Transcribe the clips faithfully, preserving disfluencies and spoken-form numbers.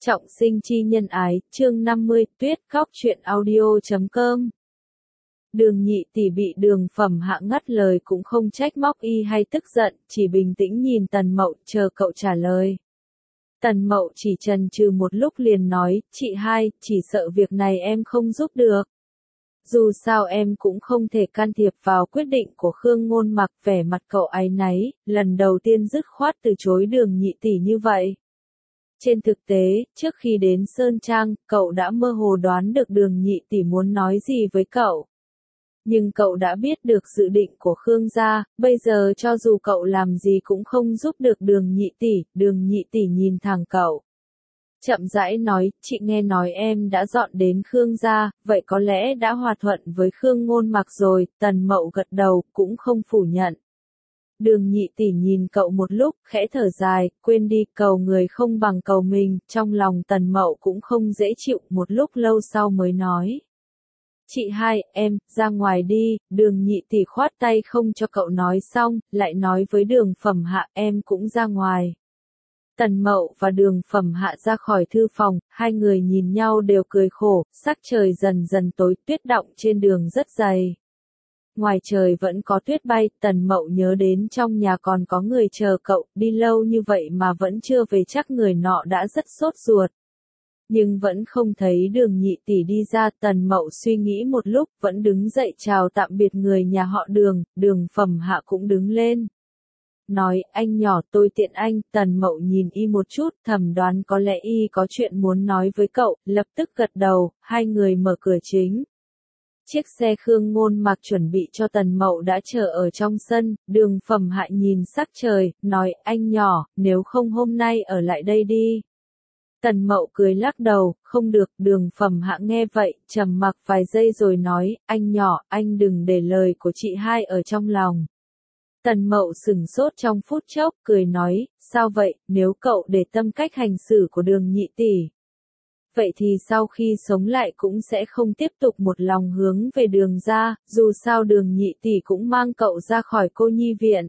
Trọng sinh chi nhân ái, chương năm mươi, tuyết khóc chuyện audio chấm com. Đường Nhị Tỷ bị Đường Phẩm Hạ ngắt lời cũng không trách móc y hay tức giận, chỉ bình tĩnh nhìn Tần Mậu chờ cậu trả lời. Tần Mậu chỉ chần chừ một lúc liền nói, chị hai, chỉ sợ việc này em không giúp được. Dù sao em cũng không thể can thiệp vào quyết định của Khương Ngôn Mặc. Vẻ mặt cậu áy náy, lần đầu tiên dứt khoát từ chối Đường Nhị Tỷ như vậy. Trên thực tế, trước khi đến Sơn Trang, cậu đã mơ hồ đoán được Đường Nhị Tỷ muốn nói gì với cậu. Nhưng cậu đã biết được dự định của Khương gia, bây giờ cho dù cậu làm gì cũng không giúp được Đường Nhị Tỷ. Đường Nhị Tỷ nhìn thẳng cậu, chậm rãi nói, chị nghe nói em đã dọn đến Khương gia, vậy có lẽ đã hòa thuận với Khương Ngôn Mặc rồi. Tần Mậu gật đầu, cũng không phủ nhận. Đường Nhị Tỷ nhìn cậu một lúc, khẽ thở dài, quên đi, cầu người không bằng cầu mình. Trong lòng Tần Mậu cũng không dễ chịu, một lúc lâu sau mới nói. Chị hai, em, ra ngoài đi. Đường Nhị Tỷ khoát tay không cho cậu nói xong, lại nói với Đường Phẩm Hạ, em cũng ra ngoài. Tần Mậu và Đường Phẩm Hạ ra khỏi thư phòng, hai người nhìn nhau đều cười khổ, sắc trời dần dần tối, tuyết đọng trên đường rất dày. Ngoài trời vẫn có tuyết bay, Tần Mậu nhớ đến trong nhà còn có người chờ cậu, đi lâu như vậy mà vẫn chưa về, chắc người nọ đã rất sốt ruột. Nhưng vẫn không thấy Đường Nhị Tỷ đi ra. Tần Mậu suy nghĩ một lúc, vẫn đứng dậy chào tạm biệt người nhà họ Đường. Đường Phẩm Hạ cũng đứng lên, nói, anh nhỏ, tôi tiện anh. Tần Mậu nhìn y một chút, thầm đoán có lẽ y có chuyện muốn nói với cậu, lập tức gật đầu. Hai người mở cửa chính. Chiếc xe Khương Ngôn Mặc chuẩn bị cho Tần Mậu đã chờ ở trong sân. Đường Phẩm Hạ nhìn sắc trời, nói, anh nhỏ, nếu không hôm nay ở lại đây đi. Tần Mậu cười lắc đầu, không được. Đường Phẩm Hạ nghe vậy, trầm mặc vài giây rồi nói, anh nhỏ, anh đừng để lời của chị hai ở trong lòng. Tần Mậu sửng sốt trong phút chốc, cười nói, sao vậy, nếu cậu để tâm cách hành xử của Đường Nhị Tỷ, vậy thì sau khi sống lại cũng sẽ không tiếp tục một lòng hướng về Đường gia. Dù sao Đường Nhị Tỷ cũng mang cậu ra khỏi cô nhi viện,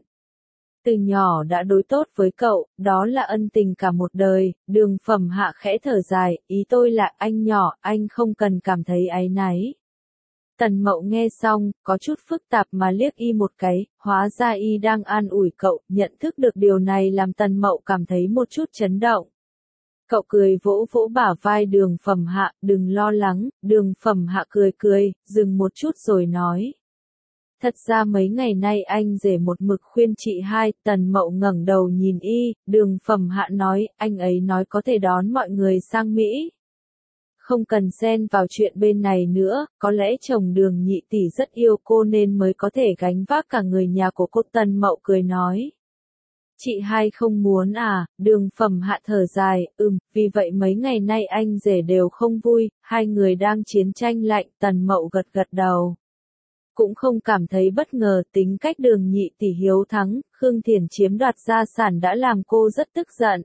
từ nhỏ đã đối tốt với cậu, đó là ân tình cả một đời. Đường Phẩm Hạ khẽ thở dài, ý tôi là, anh nhỏ, anh không cần cảm thấy áy náy. Tần Mậu nghe xong, có chút phức tạp mà liếc y một cái, hóa ra y đang an ủi cậu. Nhận thức được điều này làm Tần Mậu cảm thấy một chút chấn động. Cậu cười vỗ vỗ bả vai Đường Phẩm Hạ, đừng lo lắng. Đường Phẩm Hạ cười cười, dừng một chút rồi nói. Thật ra mấy ngày nay anh rể một mực khuyên chị hai. Tần Mậu ngẩng đầu nhìn y. Đường Phẩm Hạ nói, anh ấy nói có thể đón mọi người sang Mỹ, không cần xen vào chuyện bên này nữa. Có lẽ chồng Đường Nhị Tỷ rất yêu cô nên mới có thể gánh vác cả người nhà của cô. Tần Mậu cười nói. Chị hai không muốn à? Đường Phẩm Hạ thở dài, ừm, vì vậy mấy ngày nay anh rể đều không vui, hai người đang chiến tranh lạnh. Tần Mậu gật gật đầu, cũng không cảm thấy bất ngờ. Tính cách Đường Nhị Tỷ hiếu thắng, Khương Thiển chiếm đoạt gia sản đã làm cô rất tức giận.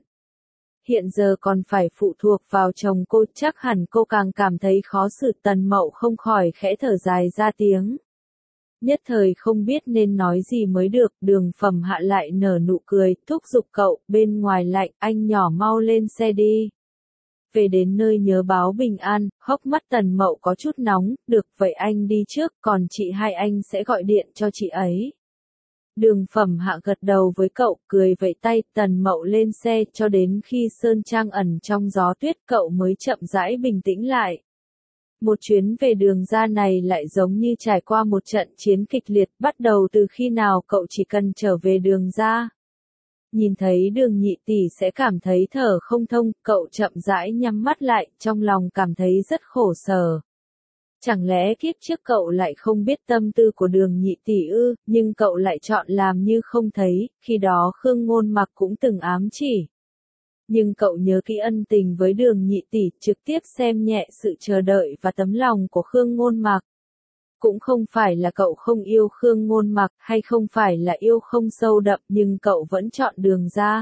Hiện giờ còn phải phụ thuộc vào chồng cô, chắc hẳn cô càng cảm thấy khó xử. Tần Mậu không khỏi khẽ thở dài ra tiếng. Nhất thời không biết nên nói gì mới được. Đường Phẩm Hạ lại nở nụ cười, thúc giục cậu, bên ngoài lạnh, anh nhỏ mau lên xe đi. Về đến nơi nhớ báo bình an. Hốc mắt Tần Mậu có chút nóng, được, vậy anh đi trước, còn chị hai anh sẽ gọi điện cho chị ấy. Đường Phẩm Hạ gật đầu với cậu, cười vẫy tay. Tần Mậu lên xe, cho đến khi Sơn Trang ẩn trong gió tuyết cậu mới chậm rãi bình tĩnh lại. Một chuyến về Đường gia này lại giống như trải qua một trận chiến kịch liệt. Bắt đầu từ khi nào cậu chỉ cần trở về Đường gia, nhìn thấy Đường Nhị Tỷ sẽ cảm thấy thở không thông. Cậu chậm rãi nhắm mắt lại, trong lòng cảm thấy rất khổ sở. Chẳng lẽ kiếp trước cậu lại không biết tâm tư của Đường Nhị Tỷ ư? Nhưng cậu lại chọn làm như không thấy. Khi đó Khương Ngôn Mặc cũng từng ám chỉ, nhưng cậu nhớ kỹ ân tình với Đường Nhị Tỷ, trực tiếp xem nhẹ sự chờ đợi và tấm lòng của Khương Ngôn Mặc. Cũng không phải là cậu không yêu Khương Ngôn Mặc, hay không phải là yêu không sâu đậm, nhưng cậu vẫn chọn Đường gia.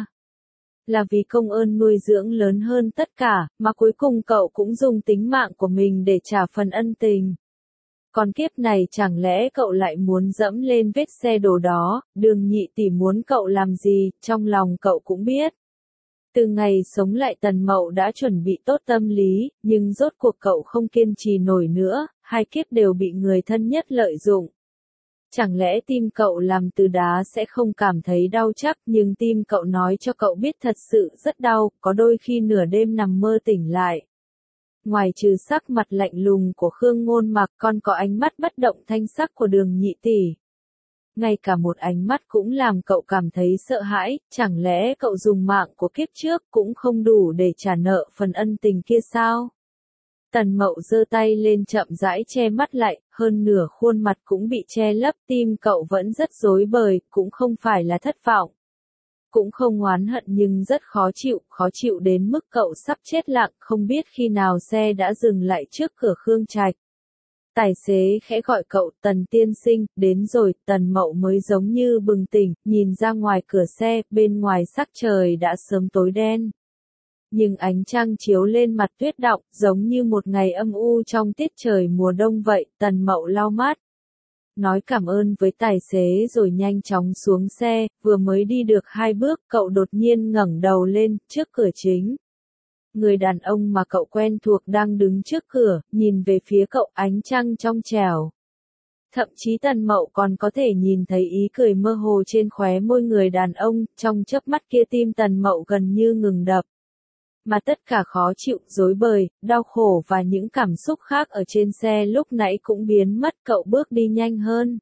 Là vì công ơn nuôi dưỡng lớn hơn tất cả, mà cuối cùng cậu cũng dùng tính mạng của mình để trả phần ân tình. Còn kiếp này chẳng lẽ cậu lại muốn dẫm lên vết xe đổ đó? Đường Nhị Tỷ muốn cậu làm gì, trong lòng cậu cũng biết. Từ ngày sống lại Tần Mậu đã chuẩn bị tốt tâm lý, nhưng rốt cuộc cậu không kiên trì nổi nữa, hai kiếp đều bị người thân nhất lợi dụng. Chẳng lẽ tim cậu làm từ đá sẽ không cảm thấy đau chắc, nhưng tim cậu nói cho cậu biết thật sự rất đau, có đôi khi nửa đêm nằm mơ tỉnh lại. Ngoài trừ sắc mặt lạnh lùng của Khương Ngôn Mặc, còn có ánh mắt bất động thanh sắc của Đường Nhị tỷ. Ngay cả một ánh mắt cũng làm cậu cảm thấy sợ hãi, chẳng lẽ cậu dùng mạng của kiếp trước cũng không đủ để trả nợ phần ân tình kia sao? Tần Mậu giơ tay lên chậm rãi che mắt lại, hơn nửa khuôn mặt cũng bị che lấp, tim cậu vẫn rất rối bời, cũng không phải là thất vọng. Cũng không oán hận nhưng rất khó chịu, khó chịu đến mức cậu sắp chết lặng, không biết khi nào xe đã dừng lại trước cửa Khương Trạch. Tài xế khẽ gọi cậu, Tần tiên sinh, đến rồi, Tần Mậu mới giống như bừng tỉnh, nhìn ra ngoài cửa xe, bên ngoài sắc trời đã sớm tối đen. Nhưng ánh trăng chiếu lên mặt tuyết đọng, giống như một ngày âm u trong tiết trời mùa đông vậy, Tần Mậu lau mắt. Nói cảm ơn với tài xế rồi nhanh chóng xuống xe, vừa mới đi được hai bước, cậu đột nhiên ngẩng đầu lên, trước cửa chính. Người đàn ông mà cậu quen thuộc đang đứng trước cửa, nhìn về phía cậu, ánh trăng trong trẻo. Thậm chí Tần Mậu còn có thể nhìn thấy ý cười mơ hồ trên khóe môi người đàn ông, trong chớp mắt kia tim Tần Mậu gần như ngừng đập. Mà tất cả khó chịu, rối bời, đau khổ và những cảm xúc khác ở trên xe lúc nãy cũng biến mất, cậu bước đi nhanh hơn.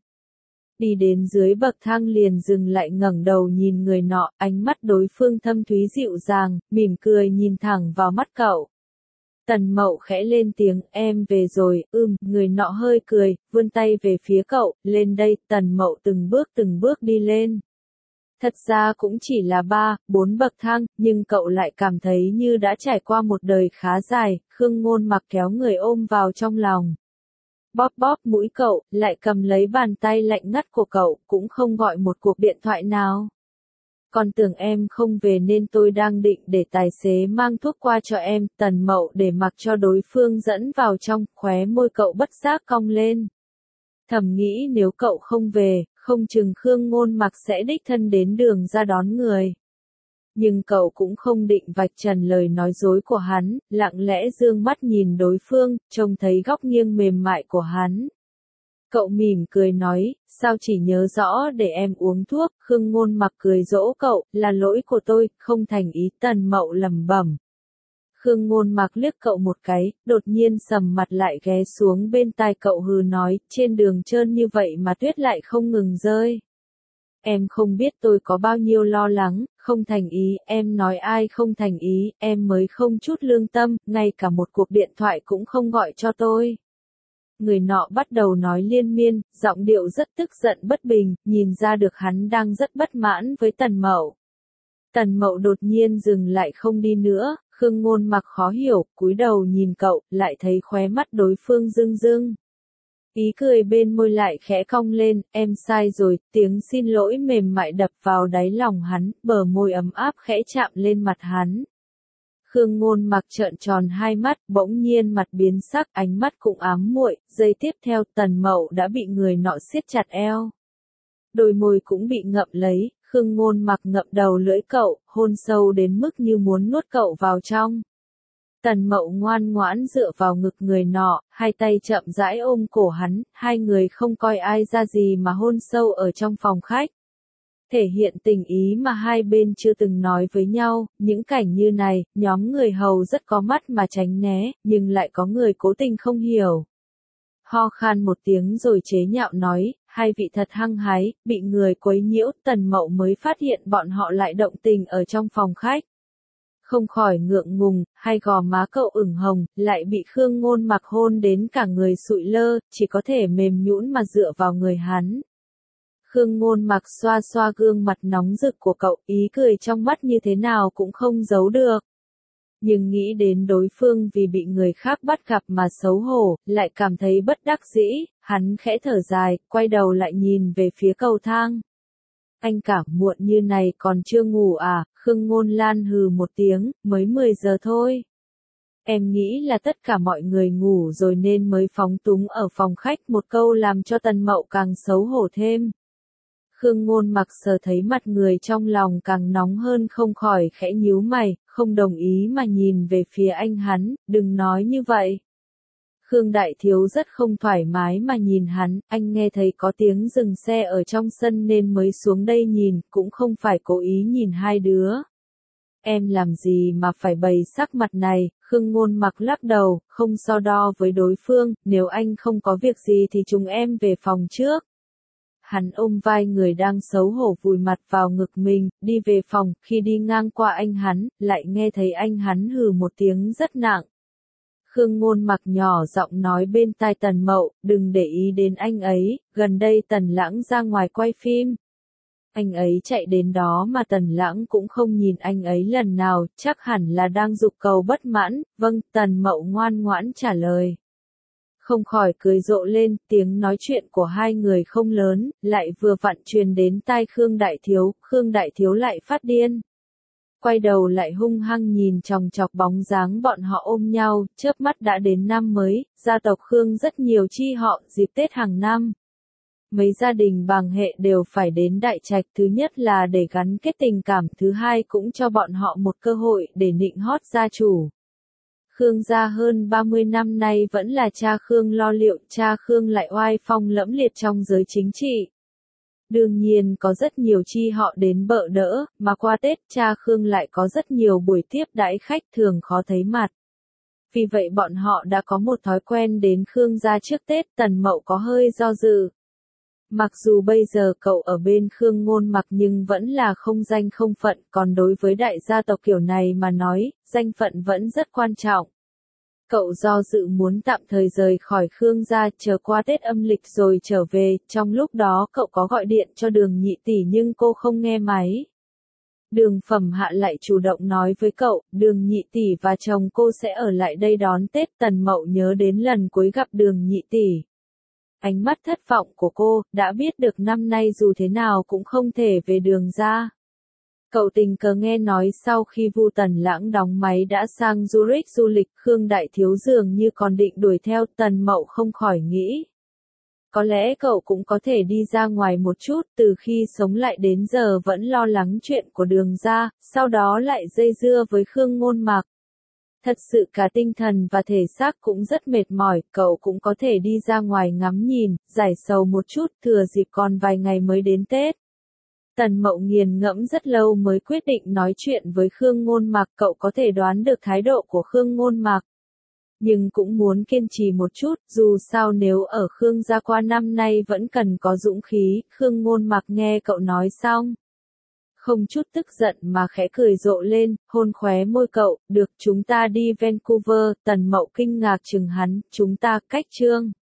Đi đến dưới bậc thang liền dừng lại ngẩng đầu nhìn người nọ, ánh mắt đối phương thâm thúy dịu dàng, mỉm cười nhìn thẳng vào mắt cậu. Tần Mậu khẽ lên tiếng, em về rồi, ưm, người nọ hơi cười, vươn tay về phía cậu, lên đây, Tần Mậu từng bước từng bước đi lên. Thật ra cũng chỉ là ba, bốn bậc thang, nhưng cậu lại cảm thấy như đã trải qua một đời khá dài, Khương Ngôn Mặc kéo người ôm vào trong lòng. Bóp bóp mũi cậu, lại cầm lấy bàn tay lạnh ngắt của cậu, cũng không gọi một cuộc điện thoại nào. Còn tưởng em không về nên tôi đang định để tài xế mang thuốc qua cho em, Tần Mậu để mặc cho đối phương dẫn vào trong, khóe môi cậu bất giác cong lên. Thầm nghĩ nếu cậu không về, không chừng Khương Ngôn Mặc sẽ đích thân đến đường ra đón người. Nhưng cậu cũng không định vạch trần lời nói dối của hắn, lặng lẽ dương mắt nhìn đối phương, trông thấy góc nghiêng mềm mại của hắn. Cậu mỉm cười nói, sao chỉ nhớ rõ để em uống thuốc, Khương Ngôn Mặc cười dỗ cậu, là lỗi của tôi, không thành ý, Tần Mậu lẩm bẩm. Khương Ngôn Mặc liếc cậu một cái, đột nhiên sầm mặt lại ghé xuống bên tai cậu hừ nói, trên đường trơn như vậy mà tuyết lại không ngừng rơi. Em không biết tôi có bao nhiêu lo lắng, không thành ý, em nói ai không thành ý, em mới không chút lương tâm, ngay cả một cuộc điện thoại cũng không gọi cho tôi. Người nọ bắt đầu nói liên miên, giọng điệu rất tức giận bất bình, nhìn ra được hắn đang rất bất mãn với Tần Mậu. Tần Mậu đột nhiên dừng lại không đi nữa, Khương Ngôn Mặc khó hiểu, cúi đầu nhìn cậu, lại thấy khóe mắt đối phương rưng rưng. Ý cười bên môi lại khẽ cong lên, em sai rồi, tiếng xin lỗi mềm mại đập vào đáy lòng hắn, bờ môi ấm áp khẽ chạm lên mặt hắn. Khương Ngôn Mặc trợn tròn hai mắt, bỗng nhiên mặt biến sắc, ánh mắt cũng ám muội, giây tiếp theo Tần Mậu đã bị người nọ siết chặt eo. Đôi môi cũng bị ngậm lấy, Khương Ngôn Mặc ngậm đầu lưỡi cậu, hôn sâu đến mức như muốn nuốt cậu vào trong. Tần Mậu ngoan ngoãn dựa vào ngực người nọ, hai tay chậm rãi ôm cổ hắn, hai người không coi ai ra gì mà hôn sâu ở trong phòng khách. Thể hiện tình ý mà hai bên chưa từng nói với nhau, những cảnh như này, nhóm người hầu rất có mắt mà tránh né, nhưng lại có người cố tình không hiểu. Ho khan một tiếng rồi chế nhạo nói, hai vị thật hăng hái, bị người quấy nhiễu, Tần Mậu mới phát hiện bọn họ lại động tình ở trong phòng khách. Không khỏi ngượng ngùng, hai gò má cậu ửng hồng, lại bị Khương Ngôn Mặc hôn đến cả người sụi lơ, chỉ có thể mềm nhũn mà dựa vào người hắn. Khương Ngôn Mặc xoa xoa gương mặt nóng rực của cậu, ý cười trong mắt như thế nào cũng không giấu được. Nhưng nghĩ đến đối phương vì bị người khác bắt gặp mà xấu hổ, lại cảm thấy bất đắc dĩ, hắn khẽ thở dài, quay đầu lại nhìn về phía cầu thang. Anh cả muộn như này còn chưa ngủ à, Khương Ngôn Lan hừ một tiếng, mới mười giờ thôi. Em nghĩ là tất cả mọi người ngủ rồi nên mới phóng túng ở phòng khách, một câu làm cho Tần Mậu càng xấu hổ thêm. Khương Ngôn Mặc sờ thấy mặt người trong lòng càng nóng hơn không khỏi khẽ nhíu mày, không đồng ý mà nhìn về phía anh hắn, đừng nói như vậy. Khương Đại Thiếu rất không thoải mái mà nhìn hắn, anh nghe thấy có tiếng dừng xe ở trong sân nên mới xuống đây nhìn, cũng không phải cố ý nhìn hai đứa. Em làm gì mà phải bày sắc mặt này, Khương Ngôn Mặc lắc đầu, không so đo với đối phương, nếu anh không có việc gì thì chúng em về phòng trước. Hắn ôm vai người đang xấu hổ vùi mặt vào ngực mình, đi về phòng, khi đi ngang qua anh hắn, lại nghe thấy anh hắn hừ một tiếng rất nặng. Khương Ngôn Mặc nhỏ giọng nói bên tai Tần Mậu, đừng để ý đến anh ấy, gần đây Tần Lãng ra ngoài quay phim. Anh ấy chạy đến đó mà Tần Lãng cũng không nhìn anh ấy lần nào, chắc hẳn là đang giục cầu bất mãn, vâng, Tần Mậu ngoan ngoãn trả lời. Không khỏi cười rộ lên, tiếng nói chuyện của hai người không lớn, lại vừa vặn truyền đến tai Khương Đại Thiếu, Khương Đại Thiếu lại phát điên. Quay đầu lại hung hăng nhìn chòng chọc bóng dáng bọn họ ôm nhau, chớp mắt đã đến năm mới, gia tộc Khương rất nhiều chi họ, dịp Tết hàng năm. Mấy gia đình bằng hệ đều phải đến Đại Trạch, thứ nhất là để gắn kết tình cảm, thứ hai cũng cho bọn họ một cơ hội để nịnh hót gia chủ. Khương gia hơn ba mươi năm nay vẫn là cha Khương lo liệu, cha Khương lại oai phong lẫm liệt trong giới chính trị. Đương nhiên có rất nhiều chi họ đến bợ đỡ, mà qua Tết cha Khương lại có rất nhiều buổi tiếp đãi khách thường khó thấy mặt. Vì vậy bọn họ đã có một thói quen đến Khương gia trước Tết. Tần Mậu có hơi do dự. Mặc dù bây giờ cậu ở bên Khương Ngôn Mặc nhưng vẫn là không danh không phận, còn đối với đại gia tộc kiểu này mà nói, danh phận vẫn rất quan trọng. Cậu do dự muốn tạm thời rời khỏi Khương gia, chờ qua Tết âm lịch rồi trở về, trong lúc đó cậu có gọi điện cho Đường Nhị tỷ nhưng cô không nghe máy. Đường Phẩm Hạ lại chủ động nói với cậu, Đường Nhị tỷ và chồng cô sẽ ở lại đây đón Tết. Tần Mậu nhớ đến lần cuối gặp Đường Nhị tỷ. Ánh mắt thất vọng của cô, đã biết được năm nay dù thế nào cũng không thể về Đường gia. Cậu tình cờ nghe nói sau khi Vu Tần Lãng đóng máy đã sang Zurich du lịch, Khương Đại Thiếu dường như còn định đuổi theo. Tần Mậu không khỏi nghĩ. Có lẽ cậu cũng có thể đi ra ngoài một chút, từ khi sống lại đến giờ vẫn lo lắng chuyện của Đường gia, sau đó lại dây dưa với Khương Ngôn Mặc. Thật sự cả tinh thần và thể xác cũng rất mệt mỏi, cậu cũng có thể đi ra ngoài ngắm nhìn, giải sầu một chút, thừa dịp còn vài ngày mới đến Tết. Tần Mậu nghiền ngẫm rất lâu mới quyết định nói chuyện với Khương Ngôn Mặc, cậu có thể đoán được thái độ của Khương Ngôn Mặc. Nhưng cũng muốn kiên trì một chút, dù sao nếu ở Khương gia qua năm nay vẫn cần có dũng khí. Khương Ngôn Mặc nghe cậu nói xong, không chút tức giận mà khẽ cười rộ lên, hôn khóe môi cậu, được chúng ta đi Vancouver. Tần Mậu kinh ngạc chừng hắn, chúng ta cách Trương